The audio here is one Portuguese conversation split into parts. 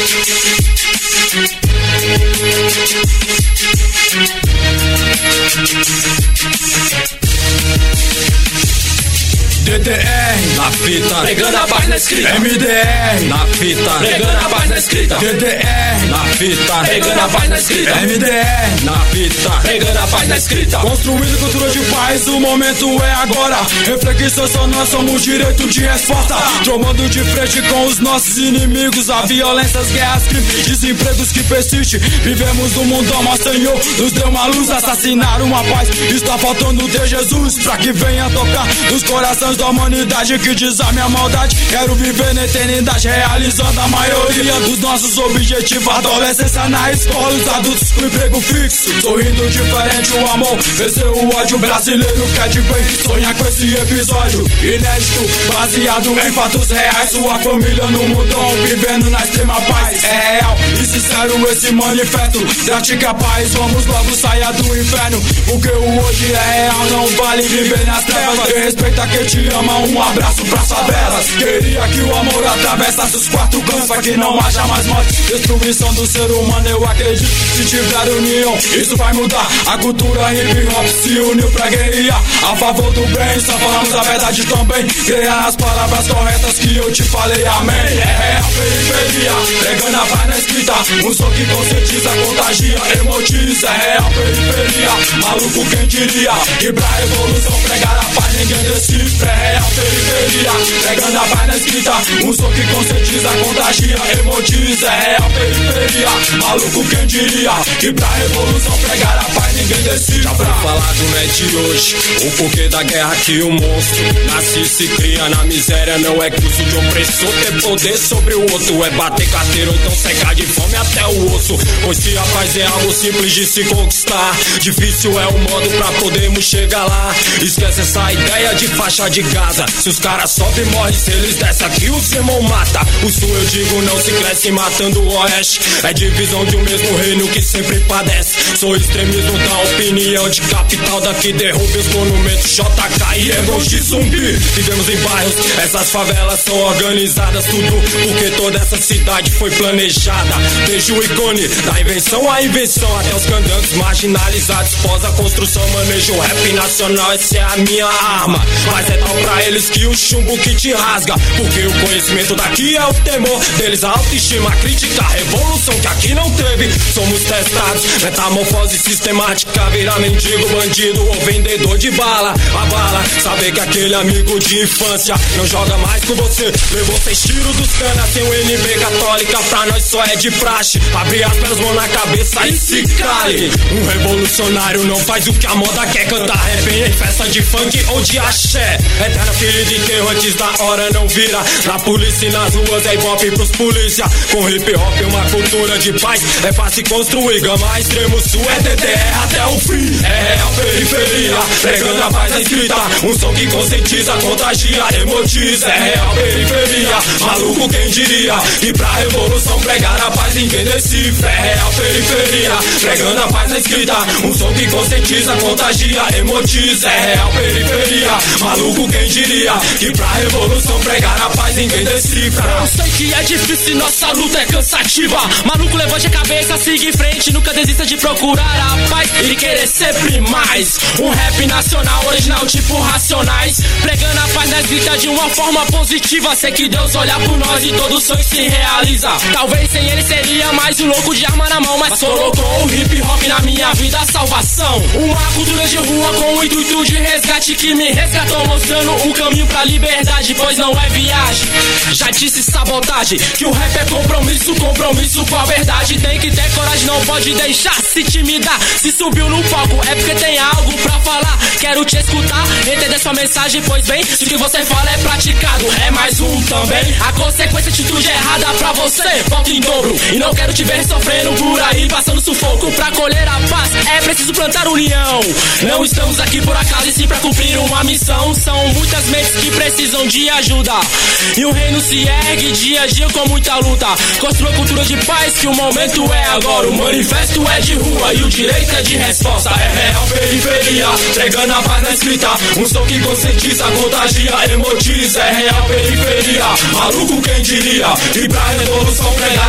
DDR na fita, pregando a paz na escrita. MDR na fita, pregando a paz na escrita. DDR na fita, pregando a paz na escrita. MDR na fita, pregando a paz na escrita. Construindo cultura de paz, o momento é agora. Reflexão só nós somos direito de resposta. Tomando de frente com os nossos inimigos. A violência, as guerras, crimes, desempregos que persistem. Vivemos num mundão, mas Senhor nos deu uma luz. Assassinaram a paz, está faltando de Jesus. Pra que venha tocar nos corações da humanidade que diz a minha maldade. Quero viver na eternidade, realizando a maioria dos nossos objetivos. Adolescência na escola, os adultos com emprego fixo. Sorrindo diferente, o amor venceu o ódio. Brasileiro quer de bem, sonha com esse episódio inédito, baseado em fatos reais. Sua família no mundão, vivendo na extrema paz. É real e sincero esse manifesto. Pratica a paz, vamos logo sair do inferno. Porque o hoje é real, não vale viver nas trevas. Quem respeita quem te ama, um abraço pras favelas. Queria que o amor atravessasse os quatro cantos, pra que não haja mais morte, destruição do ser humano. Eu acredito, se tiver união, isso vai mudar. A cultura hip hop se uniu pra guerrear a favor do bem, só falamos a verdade também. Creia nas palavras corretas que eu te falei, amém. É a periferia, pregando a paz na escrita. Um som que conscientiza, contagia, emotiza. É a periferia, maluco quem diria que pra revolução pregar a paz ninguém decifra. É a periferia, pregando a paz na escrita. Um som que conscientiza, contagia, emotiza. É a periferia, maluco quem diria que pra revolução pregar a paz ninguém decifra. Já pra falar do é de hoje, o porquê da guerra que o monstro nasce e se cria na miséria. Não é curso de opressor ter poder sobre o outro, é bater carteira ou então cegar de fome até o osso. Pois se a paz é algo simples de se conquistar, difícil é o modo pra podermos chegar lá. Esquece essa ideia de faixa de Gaza. Se os caras sobem, morrem, se eles descem aqui os irmãos mata. O sul eu digo não se cresce matando o oeste. É divisão de um mesmo reino que sempre padece. Sou extremismo da opinião de capital daqui derruba os monumentos JK e egos de zumbi. Vivemos em bairros, essas favelas são organizadas. Tudo porque toda essa cidade foi planejada. Desde o ícone da invenção à invenção, até os candangos marginalizados. Pós a construção manejo o rap nacional, essa é a minha arma. Mas é tal pra eles que o chumbo que te rasga. Porque o conhecimento daqui é o temor deles, a autoestima, a crítica, a revolução que aqui não teve. Somos testados, metamorfose sistemática. Virar mendigo, bandido ou vendedor de bala. A bala, saber que aquele amigo de infância não joga mais com você. Levou 6 tiros dos canas sem o NB católica. Pra nós só é de praxe, abrir as pernas, mão na cabeça e se cale. Um revolucionário não faz o que a moda quer. Cantar rap em festa de funk ou de axé. Eterna filha de enterro antes da hora não vira. Na polícia e nas ruas é ibope pros polícia. Com hip hop uma cultura de paz é fácil construir. Gama extremo sul é DDR até o fim. É a periferia, pregando a paz na escrita. Um som que conscientiza, contagia, emotiza. É a periferia, maluco quem diria que pra revolução pregar a paz ninguém decifra. É a periferia, pregando a paz na escrita. Um som que conscientiza, contagia, emotiza. É a periferia, maluco quem diria que pra revolução pregar a paz ninguém decifra. Eu sei que é difícil, nossa luta é cansativa. Maluco, levante a cabeça, siga em frente. Nunca desista de procurar a paz e querer sempre mais. Um rap nacional, original, tipo Racionais. Pregando a paz na escrita de uma forma positiva. Sei que Deus olha por nós e todo sonho se realiza. Talvez sem ele seria mais um louco de arma na mão, mas colocou o hip hop na minha vida, salvação. Uma cultura de rua com o intuito de resgate que me resgatou, mostrando um caminho pra liberdade, pois não é viagem. Já disse sabotagem, que o rap é compromisso, compromisso com a verdade. Tem que ter coragem, não pode deixar se intimidar. Se subiu no palco é porque tem algo pra falar. Quero te escutar, entender sua mensagem, pois bem, se o que você fala é praticado, é mais um também. A consequência, atitude errada pra você, volta em dobro. E não quero te ver sofrendo por aí, passando sufoco. Pra colher a paz é preciso plantar união. Não estamos aqui por acaso e sim pra cumprir uma missão. São muitas mentes que precisam de ajuda e o reino se ergue dia a dia com muita luta. Construa cultura de paz que o momento é agora. O manifesto é de rua e o direito é de resposta. É real periferia, pregando a paz na escrita. Um som que conscientiza, contagia, emotiza. É real periferia, maluco quem diria que pra revolução pregar a paz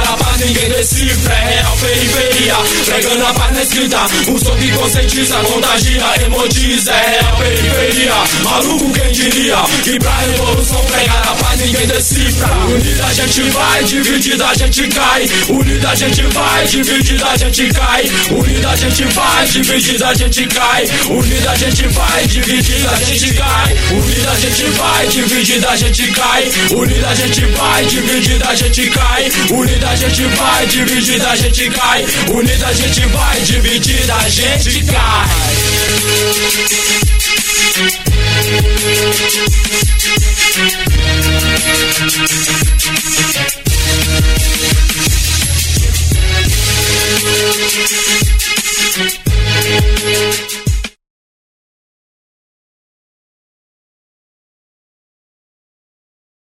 ninguém decifra. É real periferia, pregando a paz na escrita. Um som que conscientiza, contagia, emotiza. É real periferia, maluco quem diria que pra revolução pregar a paz ninguém decifra. Unida a gente vai, dividida a gente cai. Unida a gente vai, dividida a gente cai. Unida a gente vai, dividida a gente cai. Unida a gente vai, dividida a gente cai. Unida a gente vai, dividida a gente cai. Unida a gente vai, dividida a gente cai. Unida a gente vai, dividida a gente cai. Unida a gente vai, dividida a gente cai.